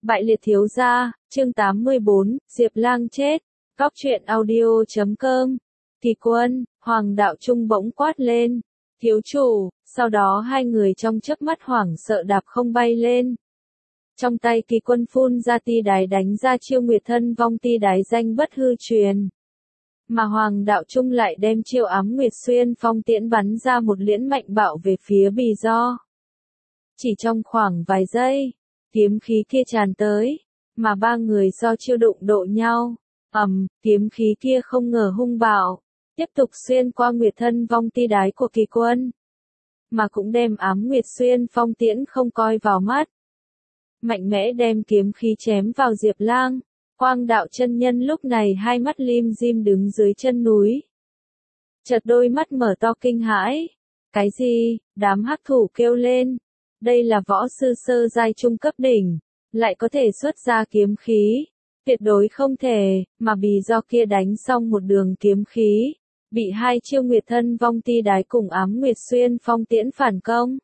Bại liệt thiếu gia, chương 84, Diệp Lang chết. Góc truyện audio.com. Kỳ Quân, Hoàng Đạo Trung bỗng quát lên. Thiếu chủ, sau đó hai người trong chớp mắt hoảng sợ đạp không bay lên. Trong tay Kỳ Quân phun ra ti đái đánh ra chiêu Nguyệt Thân Vong ti đái danh bất hư truyền. Mà Hoàng Đạo Trung lại đem chiêu Ám Nguyệt Xuyên Phong tiễn bắn ra một liễn mạnh bạo về phía Bì Do. Chỉ trong khoảng vài giây, kiếm khí kia tràn tới, mà ba người do chiêu đụng độ nhau, kiếm khí kia không ngờ hung bạo, tiếp tục xuyên qua Nguyệt Thân Vong ti đái của Kỳ Quân, mà cũng đem Ám Nguyệt Xuyên Phong tiễn không coi vào mắt. Mạnh mẽ đem kiếm khí chém vào Diệp Lang. Quang Đạo chân nhân lúc này hai mắt lim dim đứng dưới chân núi. Chợt đôi mắt mở to kinh hãi. Cái gì? Đám hắc thủ kêu lên. Đây là võ sư sơ giai trung cấp đỉnh, lại có thể xuất ra kiếm khí. Tuyệt đối không thể, mà Bì Do kia đánh xong một đường kiếm khí, bị hai chiêu Nguyệt Thân Vong ti đái cùng Ám Nguyệt Xuyên Phong tiễn phản công.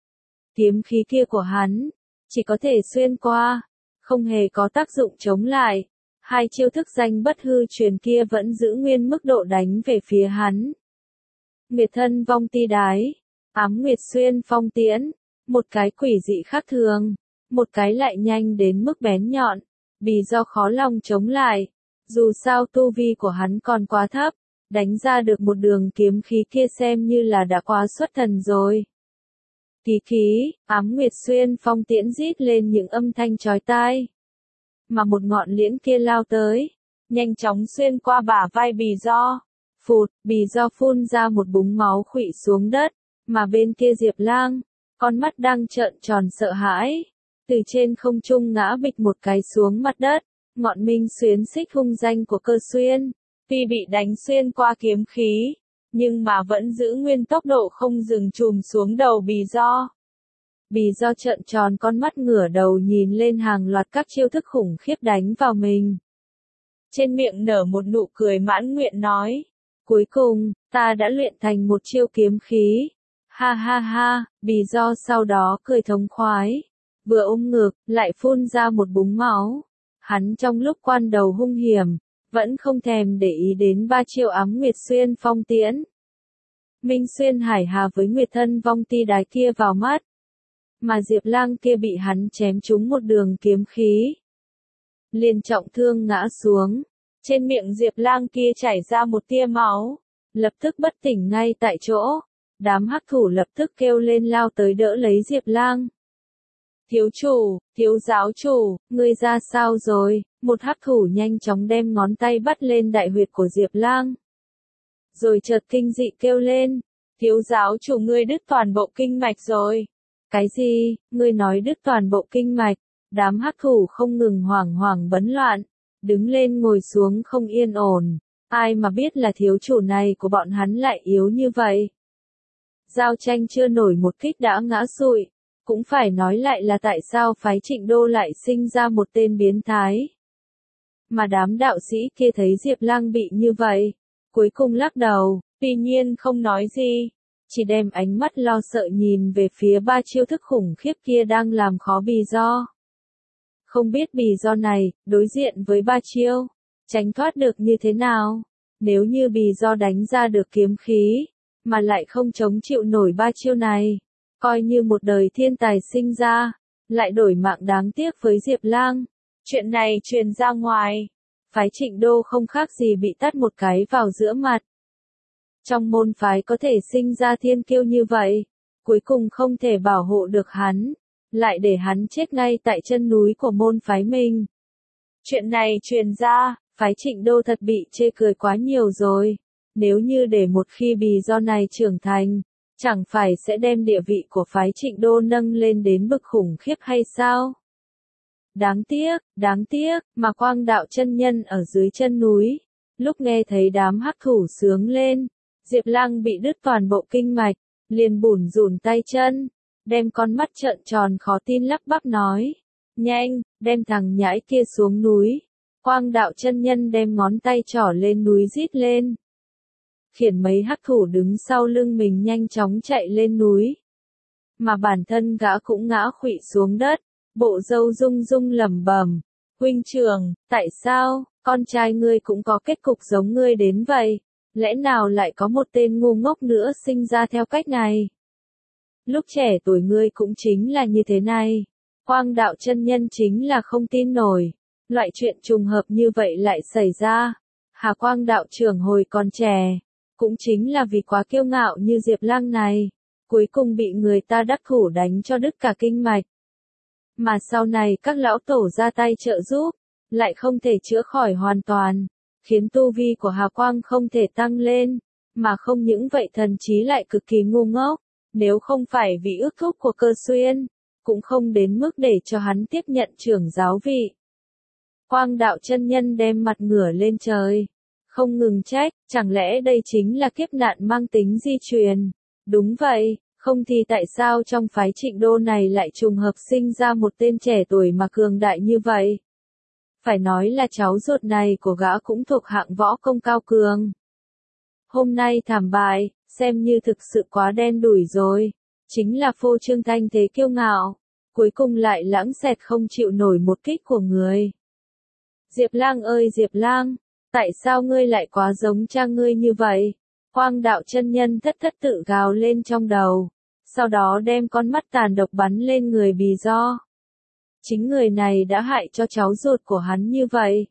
Kiếm khí kia của hắn chỉ có thể xuyên qua, không hề có tác dụng chống lại. Hai chiêu thức danh bất hư truyền kia vẫn giữ nguyên mức độ đánh về phía hắn. Nguyệt Thân Vong ti đái, Ám Nguyệt Xuyên Phong tiễn, một cái quỷ dị khác thường, một cái lại nhanh đến mức bén nhọn, Bì Do khó lòng chống lại. Dù sao tu vi của hắn còn quá thấp, đánh ra được một đường kiếm khí kia xem như là đã quá xuất thần rồi. Kỳ khí, Ám Nguyệt Xuyên Phong tiễn rít lên những âm thanh chói tai. Mà một ngọn liễn kia lao tới, nhanh chóng xuyên qua bả vai Bì Do. Phụt, Bì Do phun ra một búng máu khuỵu xuống đất, mà bên kia Diệp Lang, con mắt đang trợn tròn sợ hãi, từ trên không trung ngã bịch một cái xuống mặt đất. Ngọn Minh Xuyến Xích hung danh của Cơ Xuyên, tuy bị đánh xuyên qua kiếm khí, nhưng mà vẫn giữ nguyên tốc độ không dừng chùm xuống đầu Bì Do. Bì Do trợn tròn con mắt ngửa đầu nhìn lên hàng loạt các chiêu thức khủng khiếp đánh vào mình. Trên miệng nở một nụ cười mãn nguyện nói, cuối cùng, ta đã luyện thành một chiêu kiếm khí. Ha ha ha, Bì Do sau đó cười thống khoái, vừa ôm ngực, lại phun ra một búng máu. Hắn trong lúc quan đầu hung hiểm, vẫn không thèm để ý đến ba chiêu Ám Nguyệt Xuyên Phong tiễn. Minh Xuyên Hải Hà với Nguyệt Thân Vong ti đái kia vào mắt, mà Diệp Lang kia bị hắn chém trúng một đường kiếm khí, liền trọng thương ngã xuống. Trên miệng Diệp Lang kia chảy ra một tia máu, lập tức bất tỉnh ngay tại chỗ. Đám hắc thủ lập tức kêu lên lao tới đỡ lấy Diệp Lang. Thiếu chủ, thiếu giáo chủ, ngươi ra sao rồi? Một hắc thủ nhanh chóng đem ngón tay bắt lên đại huyệt của Diệp Lang. Rồi chợt kinh dị kêu lên, thiếu giáo chủ ngươi đứt toàn bộ kinh mạch rồi. Cái gì? Ngươi nói đứt toàn bộ kinh mạch? Đám hắc thủ không ngừng hoảng hoảng bấn loạn, đứng lên ngồi xuống không yên ổn. Ai mà biết là thiếu chủ này của bọn hắn lại yếu như vậy. Giao tranh chưa nổi một kích đã ngã sụi. Cũng phải nói lại là tại sao phái Trịnh Đô lại sinh ra một tên biến thái. Mà đám đạo sĩ kia thấy Diệp Lang bị như vậy, cuối cùng lắc đầu, tuy nhiên không nói gì, chỉ đem ánh mắt lo sợ nhìn về phía ba chiêu thức khủng khiếp kia đang làm khó Bì Do. Không biết Bì Do này, đối diện với ba chiêu, tránh thoát được như thế nào? Nếu như Bì Do đánh ra được kiếm khí, mà lại không chống chịu nổi ba chiêu này, coi như một đời thiên tài sinh ra, lại đổi mạng đáng tiếc với Diệp Lang. Chuyện này truyền ra ngoài, phái Trịnh Đô không khác gì bị tát một cái vào giữa mặt. Trong môn phái có thể sinh ra thiên kiêu như vậy, cuối cùng không thể bảo hộ được hắn, lại để hắn chết ngay tại chân núi của môn phái mình. Chuyện này truyền ra, phái Trịnh Đô thật bị chê cười quá nhiều rồi. Nếu như để một khi Bì Do này trưởng thành, chẳng phải sẽ đem địa vị của phái Trịnh Đô nâng lên đến bực khủng khiếp hay sao? Đáng tiếc, mà Quang Đạo chân nhân ở dưới chân núi, lúc nghe thấy đám hắc thủ sướng lên, Diệp Lang bị đứt toàn bộ kinh mạch, liền bủn rủn tay chân, đem con mắt trợn tròn khó tin lắp bắp nói, nhanh, đem thằng nhãi kia xuống núi. Quang Đạo chân nhân đem ngón tay trỏ lên núi rít lên, khiển mấy hắc thủ đứng sau lưng mình nhanh chóng chạy lên núi. Mà bản thân gã cũng ngã khuỵu xuống đất, Bộ dâu rung rung lẩm bẩm, huynh trưởng, tại sao, con trai ngươi cũng có kết cục giống ngươi đến vậy, lẽ nào lại có một tên ngu ngốc nữa sinh ra theo cách này? Lúc trẻ tuổi ngươi cũng chính là như thế này. Quang đạo chân nhân chính là không tin nổi. Loại chuyện trùng hợp như vậy lại xảy ra. Hà Quang đạo trưởng hồi còn trẻ, cũng chính là vì quá kiêu ngạo như Diệp Lang này, cuối cùng bị người ta đắc thủ đánh cho đứt cả kinh mạch. Mà sau này các lão tổ ra tay trợ giúp, lại không thể chữa khỏi hoàn toàn, khiến tu vi của Hà Quang không thể tăng lên, mà không những vậy thần trí lại cực kỳ ngu ngốc, nếu không phải vì ước thúc của Cơ Xuyên, cũng không đến mức để cho hắn tiếp nhận trưởng giáo vị. Quang đạo chân nhân đem mặt ngửa lên trời, không ngừng trách, chẳng lẽ đây chính là kiếp nạn mang tính di truyền? Đúng vậy, không thì tại sao trong phái Trịnh Đô này lại trùng hợp sinh ra một tên trẻ tuổi mà cường đại như vậy? Phải nói là cháu ruột này của gã cũng thuộc hạng võ công cao cường. Hôm nay thảm bại, xem như thực sự quá đen đủi rồi, chính là phô trương thanh thế kiêu ngạo, cuối cùng lại lãng xẹt không chịu nổi một kích của người. Diệp Lang ơi Diệp Lang, tại sao ngươi lại quá giống cha ngươi như vậy? Quang đạo chân nhân thất thất tự gào lên trong đầu, sau đó đem con mắt tàn độc bắn lên người Bì Do. Chính người này đã hại cho cháu ruột của hắn như vậy.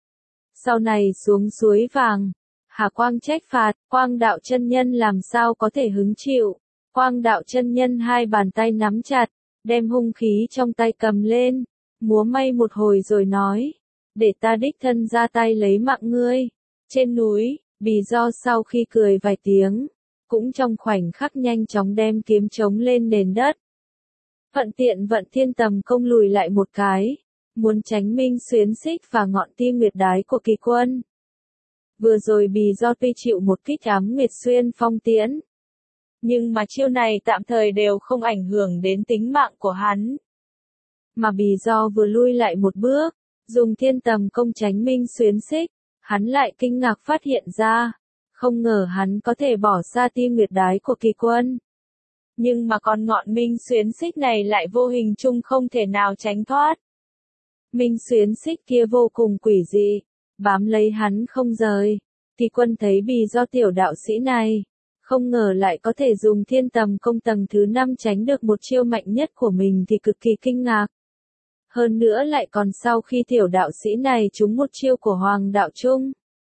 Sau này xuống suối vàng, Hà Quang trách phạt, Quang đạo chân nhân làm sao có thể hứng chịu. Quang đạo chân nhân hai bàn tay nắm chặt, đem hung khí trong tay cầm lên, múa may một hồi rồi nói, để ta đích thân ra tay lấy mạng ngươi. Trên núi, Bì Do sau khi cười vài tiếng, cũng trong khoảnh khắc nhanh chóng đem kiếm chống lên nền đất. Thuận tiện vận thiên tầm công lùi lại một cái, muốn tránh Minh Xuyến Xích và ngọn Ti Nguyệt Đái của Kỳ Quân. Vừa rồi Bì Do tuy chịu một kích ám Nguyệt Xuyên Phong Tiễn, nhưng mà chiêu này tạm thời đều không ảnh hưởng đến tính mạng của hắn. Mà Bì Do vừa lui lại một bước, dùng thiên tầm công tránh Minh Xuyến Xích, hắn lại kinh ngạc phát hiện ra, không ngờ hắn có thể bỏ xa Ti Nguyệt Đái của Kỳ Quân. Nhưng mà con ngọn Minh Xuyến Xích này lại vô hình chung không thể nào tránh thoát. Minh Xuyến Xích kia vô cùng quỷ dị, bám lấy hắn không rời. Kỳ Quân thấy Bì Do tiểu đạo sĩ này, không ngờ lại có thể dùng thiên tầm công tầng thứ 5 tránh được một chiêu mạnh nhất của mình thì cực kỳ kinh ngạc. Hơn nữa lại còn sau khi tiểu đạo sĩ này trúng một chiêu của Hoàng đạo Trung,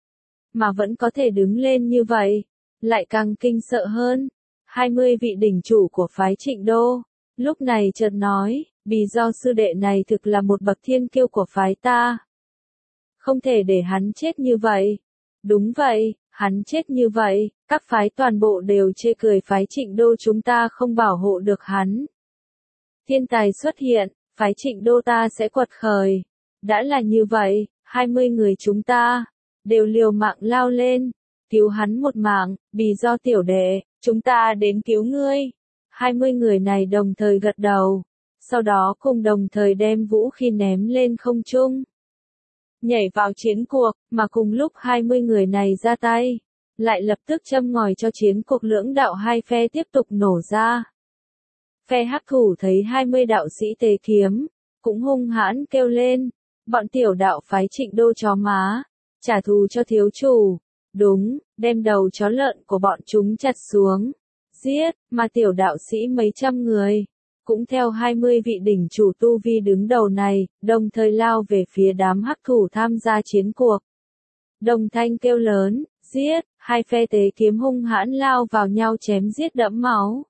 mà vẫn có thể đứng lên như vậy, lại càng kinh sợ hơn. 20 vị đỉnh chủ của phái Trịnh Đô, lúc này chợt nói, Bì Do sư đệ này thực là một bậc thiên kiêu của phái ta. Không thể để hắn chết như vậy. Đúng vậy, hắn chết như vậy, các phái toàn bộ đều chê cười phái Trịnh Đô chúng ta không bảo hộ được hắn. Thiên tài xuất hiện, phái Trịnh Đô ta sẽ quật khởi. Đã là như vậy, 20 người chúng ta, đều liều mạng lao lên, cứu hắn một mạng. Bì Do tiểu đệ, chúng ta đến cứu ngươi. 20 người này đồng thời gật đầu, sau đó cùng đồng thời đem vũ khí ném lên không trung, nhảy vào chiến cuộc, mà cùng lúc 20 người này ra tay, lại lập tức châm ngòi cho chiến cuộc lưỡng đạo hai phe tiếp tục nổ ra. Phe hắc thủ thấy 20 đạo sĩ tế kiếm, cũng hung hãn kêu lên, bọn tiểu đạo phái Trịnh Đô chó má, trả thù cho thiếu chủ. Đúng, đem đầu chó lợn của bọn chúng chặt xuống, giết, mà tiểu đạo sĩ mấy trăm người, cũng theo 20 vị đỉnh chủ tu vi đứng đầu này, đồng thời lao về phía đám hắc thủ tham gia chiến cuộc. Đồng thanh kêu lớn, giết, hai phe tế kiếm hung hãn lao vào nhau chém giết đẫm máu.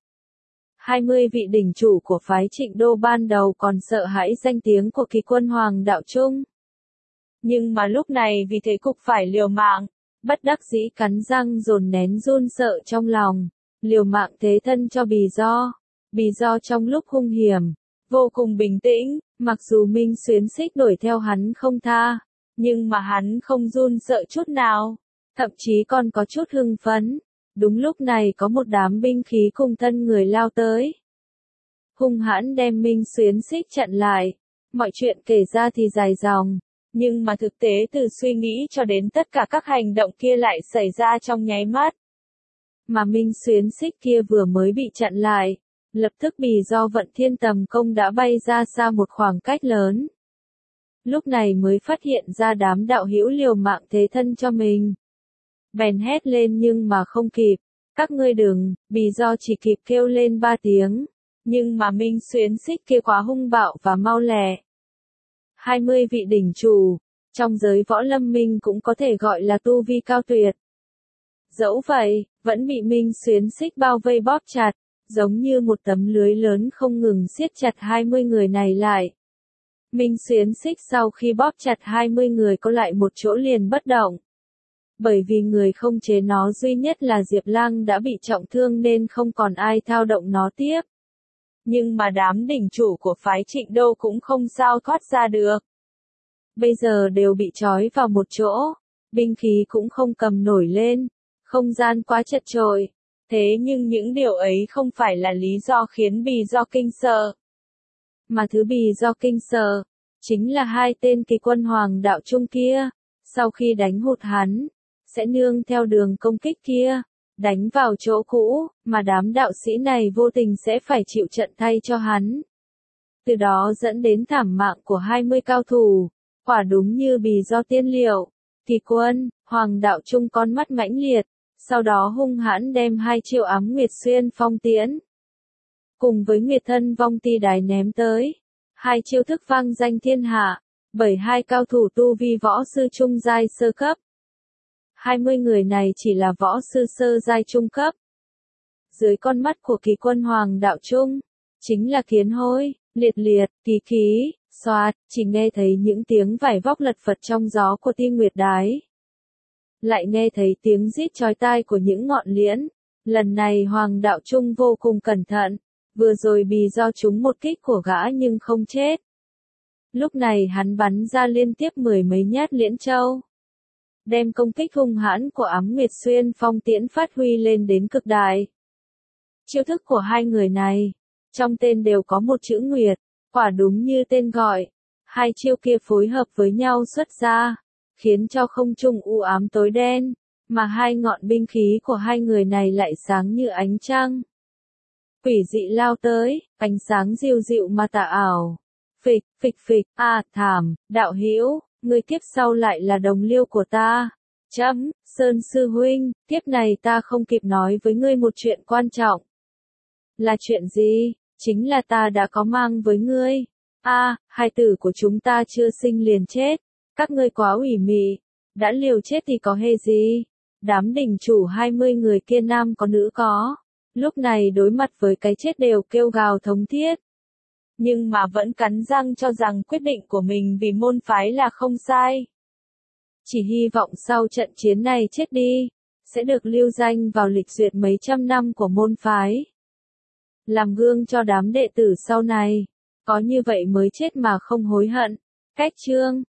20 vị đỉnh chủ của phái Trịnh Đô ban đầu còn sợ hãi danh tiếng của Kỳ Quân Hoàng đạo Trung. Nhưng mà lúc này vì thế cục phải liều mạng, bất đắc dĩ cắn răng dồn nén run sợ trong lòng, liều mạng thế thân cho Bì Do. Bì Do trong lúc hung hiểm, vô cùng bình tĩnh, mặc dù Minh Xuyến Xích đuổi theo hắn không tha, nhưng mà hắn không run sợ chút nào, thậm chí còn có chút hưng phấn. Đúng lúc này có một đám binh khí cùng thân người lao tới, hung hãn đem Minh Xuyến Xích chặn lại. Mọi chuyện kể ra thì dài dòng, nhưng mà thực tế từ suy nghĩ cho đến tất cả các hành động kia lại xảy ra trong nháy mắt. Mà Minh Xuyến Xích kia vừa mới bị chặn lại, Lập tức Bì Do vận thiên tầm công đã bay ra xa một khoảng cách lớn. Lúc này mới phát hiện ra đám đạo hữu liều mạng thế thân cho mình. Bèn hét lên nhưng mà không kịp. Các ngươi đừng, Bì Do chỉ kịp kêu lên 3 tiếng. Nhưng mà Minh Xuyến Xích kia quá hung bạo và mau lẹ. 20 vị đỉnh chủ, trong giới võ lâm minh cũng có thể gọi là tu vi cao tuyệt. Dẫu vậy, vẫn bị Minh Xuyến Xích bao vây bóp chặt, giống như một tấm lưới lớn không ngừng siết chặt 20 người này lại. Minh Xuyến Xích sau khi bóp chặt 20 người có lại một chỗ liền bất động. Bởi vì người không chế nó duy nhất là Diệp Lăng đã bị trọng thương nên không còn ai thao động nó tiếp. Nhưng mà đám đỉnh chủ của phái Trịnh Đô cũng không sao thoát ra được. Bây giờ đều bị trói vào một chỗ, binh khí cũng không cầm nổi lên, không gian quá chật chội. Thế nhưng những điều ấy không phải là lý do khiến Bì Do kinh sợ. Mà thứ Bì Do kinh sợ, chính là 2 tên kỳ quân Hoàng đạo trung kia, sau khi đánh hụt hắn, sẽ nương theo đường công kích kia, đánh vào chỗ cũ, mà đám đạo sĩ này vô tình sẽ phải chịu trận thay cho hắn. Từ đó dẫn đến thảm mạng của 20 cao thủ, quả đúng như Bì Do tiên liệu. Kỳ quân, Hoàng đạo trung con mắt mãnh liệt, sau đó hung hãn đem 2 chiêu Ám Nguyệt Xuyên Phong tiễn. Cùng với Nguyệt Thân Vong Ti Đài ném tới. 2 chiêu thức vang danh thiên hạ, bởi 2 cao thủ tu vi võ sư trung giai sơ cấp. 20 người này chỉ là võ sư sơ giai trung cấp. Dưới con mắt của kỳ quân Hoàng đạo trung, chính là kiến hôi, liệt liệt, kỳ khí, xoạt, chỉ nghe thấy những tiếng vải vóc lật phật trong gió của Ti Nguyệt Đái. Lại nghe thấy tiếng rít chói tai của những ngọn liễn. Lần này Hoàng đạo trung vô cùng cẩn thận, vừa rồi Bì Do trúng một kích của gã nhưng không chết. Lúc này hắn bắn ra liên tiếp 10 mấy nhát liễn châu, đem công kích hung hãn của Ám Nguyệt Xuyên Phong tiễn phát huy lên đến cực đại. Chiêu thức của 2 người này, trong tên đều có một chữ Nguyệt, quả đúng như tên gọi. 2 chiêu kia phối hợp với nhau xuất ra, khiến cho không trung u ám tối đen, mà 2 ngọn binh khí của 2 người này lại sáng như ánh trăng. Quỷ dị lao tới, ánh sáng dịu dịu mà tà ảo. Phịch, phịch phịch, thảm, đạo hữu, người kiếp sau lại là đồng liêu của ta. Chấm, Sơn sư huynh, kiếp này ta không kịp nói với ngươi một chuyện quan trọng. Là chuyện gì? Chính là ta đã có mang với ngươi. Hai tử của chúng ta chưa sinh liền chết. Các ngươi quá ủy mị, đã liều chết thì có hề gì. Đám đỉnh chủ 20 người kia nam có nữ có. Lúc này đối mặt với cái chết đều kêu gào thống thiết. Nhưng mà vẫn cắn răng cho rằng quyết định của mình vì môn phái là không sai. Chỉ hy vọng sau trận chiến này chết đi, sẽ được lưu danh vào lịch duyệt mấy trăm năm của môn phái. Làm gương cho đám đệ tử sau này, có như vậy mới chết mà không hối hận. Cách chương